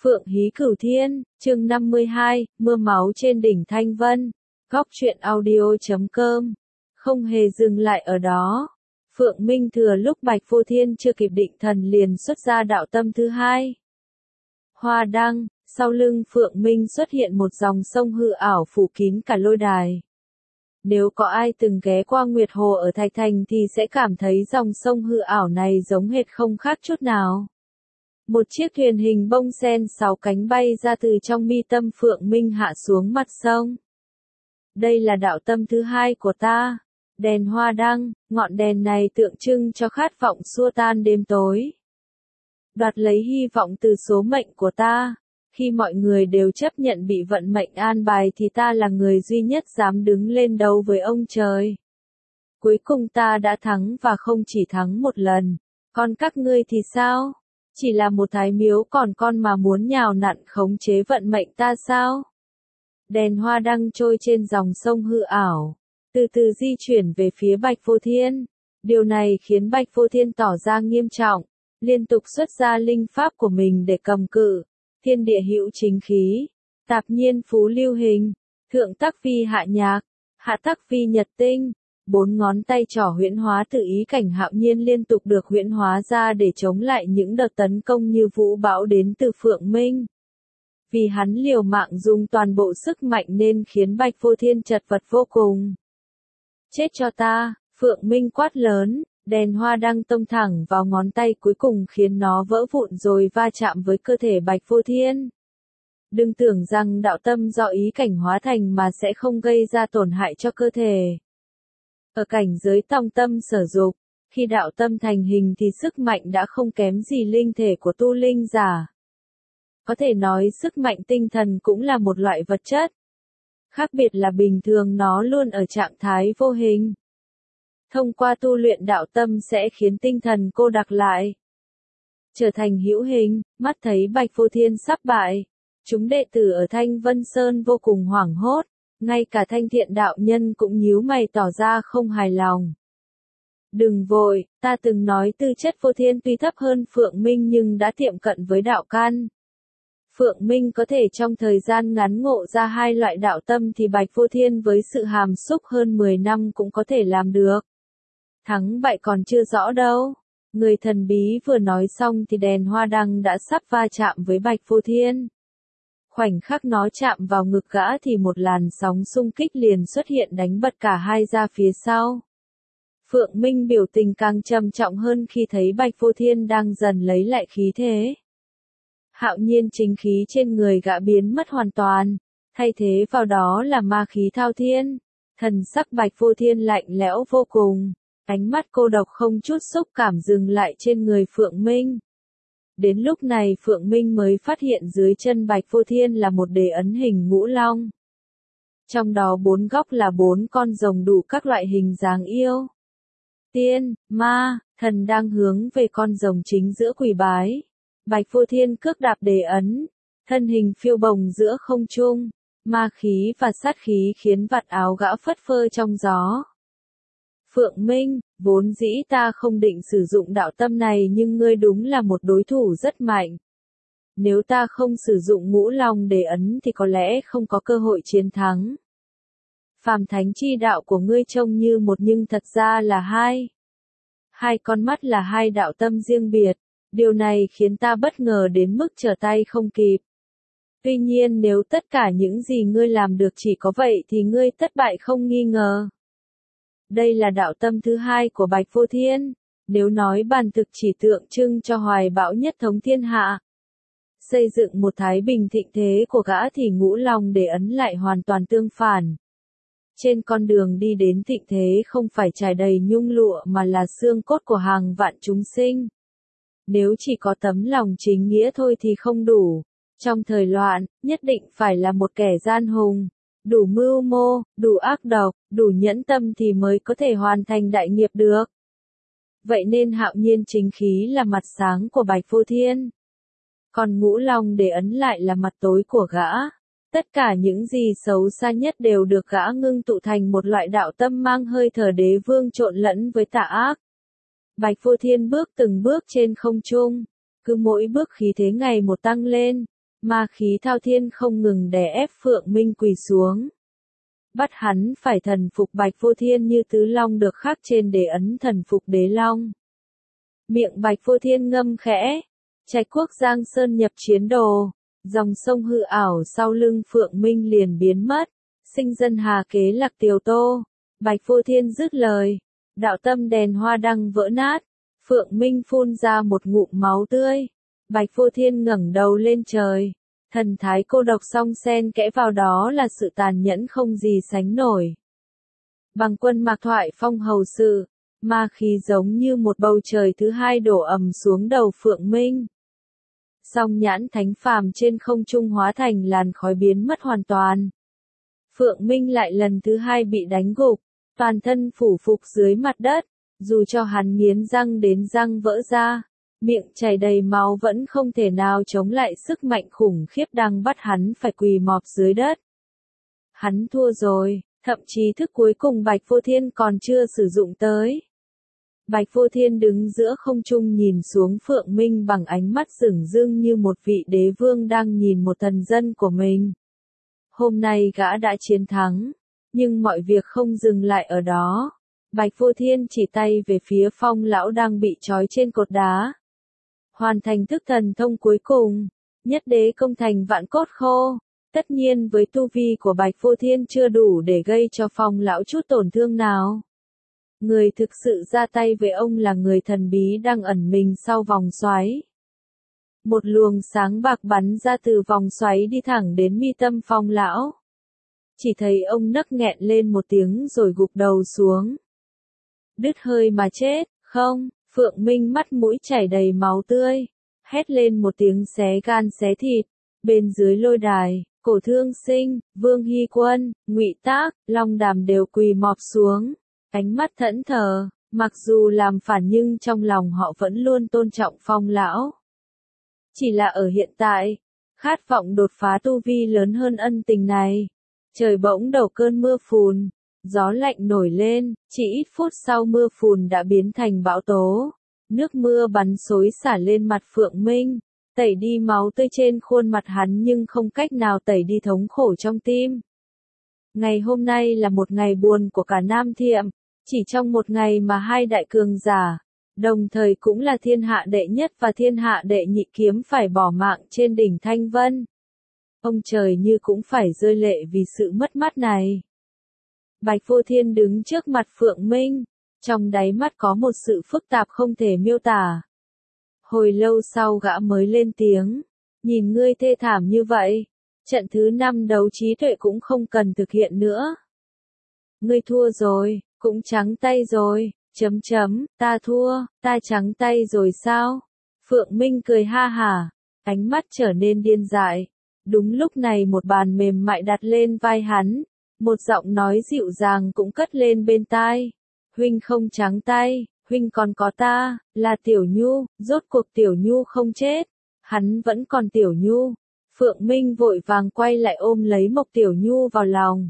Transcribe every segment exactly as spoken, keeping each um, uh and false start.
Phượng Hí Cửu Thiên, chương năm mươi hai, mưa máu trên đỉnh Thanh Vân. Góc truyện audio chấm com. Không hề dừng lại ở đó. Phượng Minh thừa lúc Bạch Vô Thiên chưa kịp định thần liền xuất ra đạo tâm thứ hai. Hoa đăng, sau lưng Phượng Minh xuất hiện một dòng sông hư ảo phủ kín cả lôi đài. Nếu có ai từng ghé qua Nguyệt Hồ ở Thạch Thành thì sẽ cảm thấy dòng sông hư ảo này giống hệt không khác chút nào. Một chiếc thuyền hình bông sen sáu cánh bay ra từ trong mi tâm Phượng Minh hạ xuống mặt sông. Đây là đạo tâm thứ hai của ta. Đèn hoa đăng, ngọn đèn này tượng trưng cho khát vọng xua tan đêm tối. Đoạt lấy hy vọng từ số mệnh của ta. Khi mọi người đều chấp nhận bị vận mệnh an bài thì ta là người duy nhất dám đứng lên đấu với ông trời. Cuối cùng ta đã thắng và không chỉ thắng một lần. Còn các ngươi thì sao? Chỉ là một thái miếu còn con mà muốn nhào nặn khống chế vận mệnh ta sao? Đèn hoa đăng trôi trên dòng sông hư ảo, từ từ di chuyển về phía Bạch Vô Thiên. Điều này khiến Bạch Vô Thiên tỏ ra nghiêm trọng, liên tục xuất ra linh pháp của mình để cầm cự. Thiên địa hữu chính khí, tạp nhiên phú lưu hình, thượng tắc vi hạ nhạc, hạ tắc vi nhật tinh. Bốn ngón tay trỏ huyễn hóa tự ý cảnh hạo nhiên liên tục được huyễn hóa ra để chống lại những đợt tấn công như vũ bão đến từ Phượng Minh. Vì hắn liều mạng dùng toàn bộ sức mạnh nên khiến Bạch Vô Thiên chật vật vô cùng. Chết cho ta, Phượng Minh quát lớn, đèn hoa đăng tông thẳng vào ngón tay cuối cùng khiến nó vỡ vụn rồi va chạm với cơ thể Bạch Vô Thiên. Đừng tưởng rằng đạo tâm do ý cảnh hóa thành mà sẽ không gây ra tổn hại cho cơ thể. Ở cảnh giới tòng tâm sở dục, khi đạo tâm thành hình thì sức mạnh đã không kém gì linh thể của tu linh giả. Có thể nói sức mạnh tinh thần cũng là một loại vật chất. Khác biệt là bình thường nó luôn ở trạng thái vô hình. Thông qua tu luyện đạo tâm sẽ khiến tinh thần cô đặc lại, trở thành hữu hình. Mắt thấy Bạch Vô Thiên sắp bại, chúng đệ tử ở Thanh Vân Sơn vô cùng hoảng hốt. Ngay cả Thanh Thiện đạo nhân cũng nhíu mày tỏ ra không hài lòng. Đừng vội, ta từng nói tư chất Vô Thiên tuy thấp hơn Phượng Minh nhưng đã tiệm cận với đạo căn. Phượng Minh có thể trong thời gian ngắn ngộ ra hai loại đạo tâm thì Bạch Vô Thiên với sự hàm xúc hơn mười năm cũng có thể làm được. Thắng bại còn chưa rõ đâu. Người thần bí vừa nói xong thì đèn hoa đăng đã sắp va chạm với Bạch Vô Thiên. Khoảnh khắc nó chạm vào ngực gã thì một làn sóng xung kích liền xuất hiện đánh bật cả hai ra phía sau. Phượng Minh biểu tình càng trầm trọng hơn khi thấy Bạch Vô Thiên đang dần lấy lại khí thế. Hạo nhiên chính khí trên người gã biến mất hoàn toàn, thay thế vào đó là ma khí thao thiên. Thần sắc Bạch Vô Thiên lạnh lẽo vô cùng, ánh mắt cô độc không chút xúc cảm dừng lại trên người Phượng Minh. Đến lúc này Phượng Minh mới phát hiện dưới chân Bạch Vô Thiên là một đề ấn hình ngũ long. Trong đó bốn góc là bốn con rồng đủ các loại hình dáng yêu, tiên, ma, thần đang hướng về con rồng chính giữa quỳ bái. Bạch Vô Thiên cước đạp đề ấn, thân hình phiêu bồng giữa không trung, ma khí và sát khí khiến vạt áo gã phất phơ trong gió. Phượng Minh, vốn dĩ ta không định sử dụng đạo tâm này nhưng ngươi đúng là một đối thủ rất mạnh. Nếu ta không sử dụng ngũ long đề ấn thì có lẽ không có cơ hội chiến thắng. Phàm thánh chi đạo của ngươi trông như một nhưng thật ra là hai. Hai con mắt là hai đạo tâm riêng biệt, điều này khiến ta bất ngờ đến mức trở tay không kịp. Tuy nhiên nếu tất cả những gì ngươi làm được chỉ có vậy thì ngươi thất bại không nghi ngờ. Đây là đạo tâm thứ hai của Bạch Vô Thiên, nếu nói bản thực chỉ tượng trưng cho hoài bão nhất thống thiên hạ. Xây dựng một thái bình thịnh thế của gã thì ngũ long đề ấn lại hoàn toàn tương phản. Trên con đường đi đến thịnh thế không phải trải đầy nhung lụa mà là xương cốt của hàng vạn chúng sinh. Nếu chỉ có tấm lòng chính nghĩa thôi thì không đủ. Trong thời loạn, nhất định phải là một kẻ gian hùng, đủ mưu mô, đủ ác độc, đủ nhẫn tâm thì mới có thể hoàn thành đại nghiệp được. Vậy nên hạo nhiên chính khí là mặt sáng của Bạch Vô Thiên. Còn ngũ long đề ấn lại là mặt tối của gã. Tất cả những gì xấu xa nhất đều được gã ngưng tụ thành một loại đạo tâm mang hơi thở đế vương trộn lẫn với tà ác. Bạch Vô Thiên bước từng bước trên không trung, cứ mỗi bước khí thế ngày một tăng lên. Ma khí thao thiên không ngừng đè ép Phượng Minh quỳ xuống. Bắt hắn phải thần phục Bạch Vô Thiên như tứ long được khắc trên đế ấn thần phục đế long. Miệng Bạch Vô Thiên ngâm khẽ. Trạch quốc Giang Sơn nhập chiến đồ. Dòng sông hư ảo sau lưng Phượng Minh liền biến mất. Sinh dân hà kế lạc tiều tô. Bạch Vô Thiên dứt lời. Đạo tâm đèn hoa đăng vỡ nát. Phượng Minh phun ra một ngụm máu tươi. Bạch Vô Thiên ngẩng đầu lên trời. Thần thái cô độc song xen kẽ vào đó là sự tàn nhẫn không gì sánh nổi. Bằng quân mạc thoại phong hầu sự. Ma khí giống như một bầu trời thứ hai đổ ầm xuống đầu Phượng Minh. Song nhãn thánh phàm trên không trung hóa thành làn khói biến mất hoàn toàn. Phượng Minh lại lần thứ hai bị đánh gục, toàn thân phủ phục dưới mặt đất, dù cho hắn nghiến răng đến răng vỡ ra, miệng chảy đầy máu vẫn không thể nào chống lại sức mạnh khủng khiếp đang bắt hắn phải quỳ mọp dưới đất. Hắn thua rồi, thậm chí thức cuối cùng Bạch Vô Thiên còn chưa sử dụng tới. Bạch Vô Thiên đứng giữa không trung nhìn xuống Phượng Minh bằng ánh mắt sửng dưng như một vị đế vương đang nhìn một thần dân của mình. Hôm nay gã đã chiến thắng, nhưng mọi việc không dừng lại ở đó. Bạch Vô Thiên chỉ tay về phía Phong lão đang bị trói trên cột đá. Hoàn thành thức thần thông cuối cùng, nhất đế công thành vạn cốt khô. Tất nhiên với tu vi của Bạch Vô Thiên chưa đủ để gây cho Phong lão chút tổn thương nào. Người thực sự ra tay với ông là người thần bí đang ẩn mình sau vòng xoáy. Một luồng sáng bạc bắn ra từ vòng xoáy đi thẳng đến mi tâm Phong lão. Chỉ thấy ông nấc nghẹn lên một tiếng rồi gục đầu xuống. Đứt hơi mà chết, không, Phượng Minh mắt mũi chảy đầy máu tươi, hét lên một tiếng xé gan xé thịt. Bên dưới lôi đài, Cổ Thương Sinh, Vương Hy Quân, Ngụy Tác, Long Đàm đều quỳ mọp xuống. Ánh mắt thẫn thờ, mặc dù làm phản nhưng trong lòng họ vẫn luôn tôn trọng Phong lão. Chỉ là ở hiện tại, khát vọng đột phá tu vi lớn hơn ân tình này. Trời bỗng đổ cơn mưa phùn, gió lạnh nổi lên, chỉ ít phút sau mưa phùn đã biến thành bão tố. Nước mưa bắn xối xả lên mặt Phượng Minh, tẩy đi máu tươi trên khuôn mặt hắn nhưng không cách nào tẩy đi thống khổ trong tim. Ngày hôm nay là một ngày buồn của cả Nam Thiệm. Chỉ trong một ngày mà hai đại cường giả, đồng thời cũng là thiên hạ đệ nhất và thiên hạ đệ nhị kiếm phải bỏ mạng trên đỉnh Thanh Vân. Ông trời như cũng phải rơi lệ vì sự mất mát này. Bạch Vô Thiên đứng trước mặt Phượng Minh, trong đáy mắt có một sự phức tạp không thể miêu tả. Hồi lâu sau gã mới lên tiếng, nhìn ngươi thê thảm như vậy, trận thứ năm đấu trí tuệ cũng không cần thực hiện nữa. Ngươi thua rồi. Cũng trắng tay rồi, chấm chấm, ta thua, ta trắng tay rồi sao? Phượng Minh cười ha hả, ánh mắt trở nên điên dại. Đúng lúc này một bàn mềm mại đặt lên vai hắn, một giọng nói dịu dàng cũng cất lên bên tai. Huynh không trắng tay, huynh còn có ta, là Tiểu Nhu, rốt cuộc Tiểu Nhu không chết, hắn vẫn còn Tiểu Nhu. Phượng Minh vội vàng quay lại ôm lấy Mộc Tiểu Nhu vào lòng.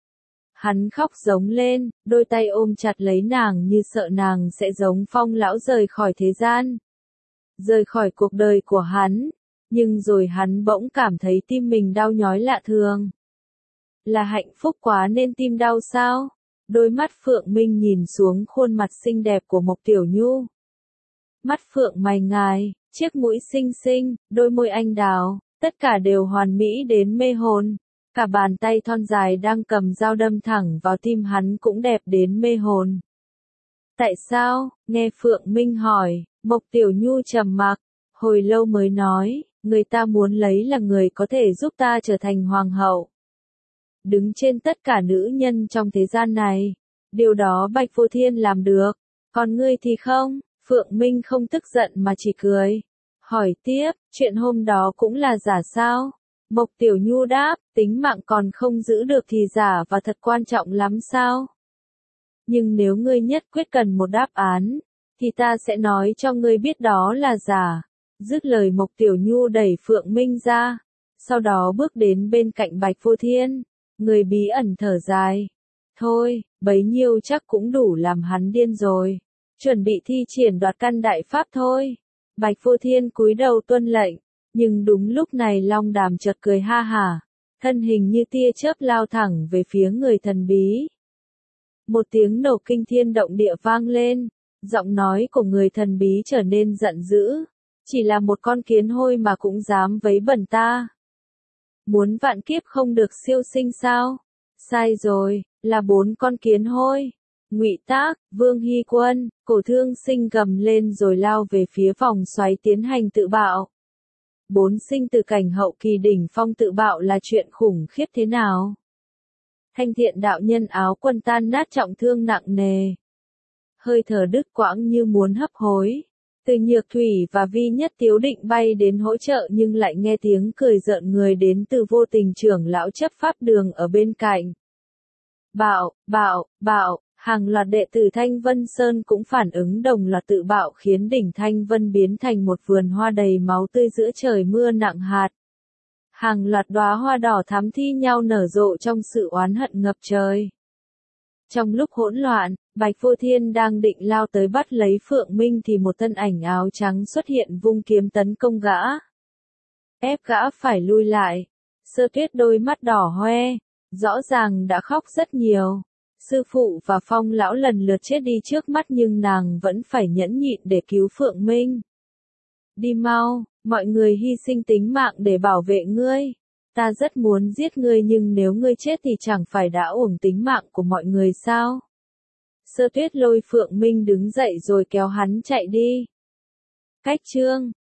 Hắn khóc giống lên, đôi tay ôm chặt lấy nàng như sợ nàng sẽ giống Phong lão rời khỏi thế gian. Rời khỏi cuộc đời của hắn, nhưng rồi hắn bỗng cảm thấy tim mình đau nhói lạ thường. Là hạnh phúc quá nên tim đau sao? Đôi mắt Phượng Minh nhìn xuống khuôn mặt xinh đẹp của Mộc Tiểu Nhu. Mắt Phượng mày ngài, chiếc mũi xinh xinh, đôi môi anh đào, tất cả đều hoàn mỹ đến mê hồn. Cả bàn tay thon dài đang cầm dao đâm thẳng vào tim hắn cũng đẹp đến mê hồn. Tại sao? Nghe Phượng Minh hỏi, Mộc Tiểu Nhu trầm mặc, hồi lâu mới nói, người ta muốn lấy là người có thể giúp ta trở thành hoàng hậu. Đứng trên tất cả nữ nhân trong thế gian này, điều đó Bạch Vô Thiên làm được, còn ngươi thì không. Phượng Minh không tức giận mà chỉ cười. Hỏi tiếp, chuyện hôm đó cũng là giả sao? Mộc Tiểu Nhu đáp, tính mạng còn không giữ được thì giả và thật quan trọng lắm sao? Nhưng nếu ngươi nhất quyết cần một đáp án, thì ta sẽ nói cho ngươi biết đó là giả. Dứt lời Mộc Tiểu Nhu đẩy Phượng Minh ra, sau đó bước đến bên cạnh Bạch Vô Thiên, người bí ẩn thở dài. Thôi, bấy nhiêu chắc cũng đủ làm hắn điên rồi. Chuẩn bị thi triển đoạt căn đại pháp thôi. Bạch Vô Thiên cúi đầu tuân lệnh. Nhưng đúng lúc này Long Đàm chợt cười ha hả, thân hình như tia chớp lao thẳng về phía người thần bí. Một tiếng nổ kinh thiên động địa vang lên, giọng nói của người thần bí trở nên giận dữ. Chỉ là một con kiến hôi mà cũng dám vấy bẩn ta. Muốn vạn kiếp không được siêu sinh sao? Sai rồi, là bốn con kiến hôi. Ngụy Tác, Vương Hy Quân, Cổ Thương Sinh gầm lên rồi lao về phía vòng xoáy tiến hành tự bạo. Bốn sinh từ cảnh hậu kỳ đỉnh phong tự bạo là chuyện khủng khiếp thế nào? Thanh Thiện đạo nhân áo quân tan nát trọng thương nặng nề. Hơi thở đứt quãng như muốn hấp hối. Từ Nhược Thủy và Vi Nhất Tiếu định bay đến hỗ trợ nhưng lại nghe tiếng cười rợn người đến từ Vô Tình trưởng lão chấp pháp đường ở bên cạnh. Bạo, bạo, bạo, hàng loạt đệ tử Thanh Vân Sơn cũng phản ứng đồng loạt tự bạo khiến đỉnh Thanh Vân biến thành một vườn hoa đầy máu tươi giữa trời mưa nặng hạt. Hàng loạt đóa hoa đỏ thắm thi nhau nở rộ trong sự oán hận ngập trời. Trong lúc hỗn loạn, Bạch Vô Thiên đang định lao tới bắt lấy Phượng Minh thì một thân ảnh áo trắng xuất hiện vung kiếm tấn công gã. Ép gã phải lui lại. Sơ Tuyết đôi mắt đỏ hoe, rõ ràng đã khóc rất nhiều. Sư phụ và Phong lão lần lượt chết đi trước mắt nhưng nàng vẫn phải nhẫn nhịn để cứu Phượng Minh. Đi mau, mọi người hy sinh tính mạng để bảo vệ ngươi. Ta rất muốn giết ngươi nhưng nếu ngươi chết thì chẳng phải đã uổng tính mạng của mọi người sao? Sơ Tuyết lôi Phượng Minh đứng dậy rồi kéo hắn chạy đi. Cách chương